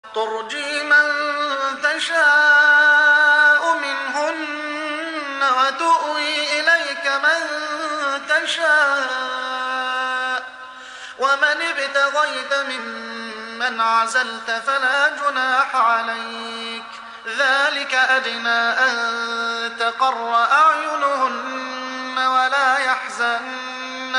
ترجي من تشاء منهن وتؤوي إليك من تشاء ومن ابتغيت ممن عزلت فلا جناح عليك ذلك أدنى أن تقر أعينهن ولا يحزن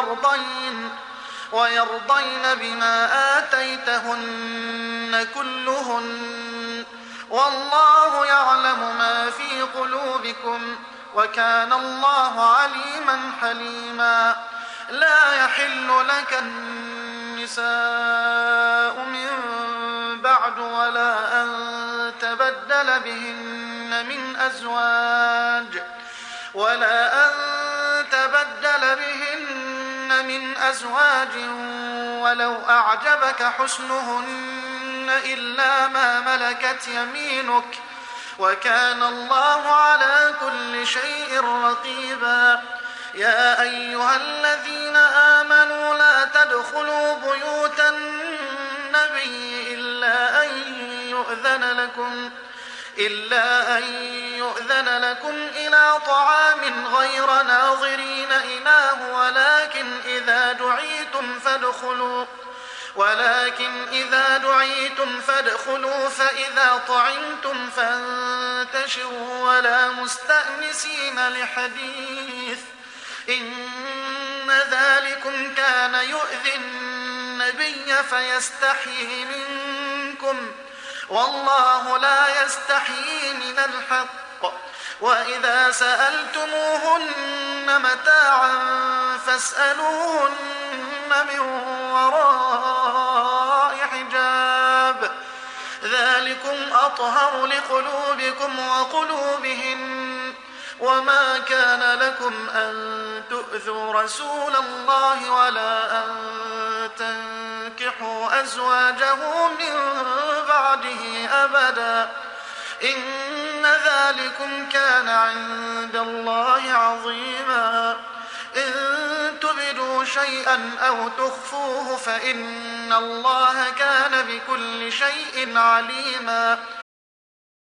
ويرضين بما آتيتهن كلهن والله يعلم ما في قلوبكم وكان الله عليما حليما لا يحل لك النساء من بعد ولا أن تبدل بهن من أزواج ولو أعجبك حسنهن إلا ما ملكت يمينك وكان الله على كل شيء رقيبا يا أيها الذين آمنوا لا تدخلوا بيوت النبي إلا أن يؤذن لكم إلى طعام غير ناظرين إناه ولكن إذا دعيتم فادخلوا فإذا طعمتم فانتشروا ولا مستأنسين لحديث إن ذلكم كان يؤذي النبي فيستحيي منكم والله لا يستحيي من الحق وإذا سألتموهن متاعا فاسألوهن من وراء حجاب ذلكم أطهر لقلوبكم وقلوبهن وما كان لكم أن تؤذوا رسول الله ولا أن تنكحوا أزواجه من بعده أبدا إن ذلكم كان عند الله عظيما إن تبدوا شيئا أو تخفوه فإن الله كان بكل شيء عليما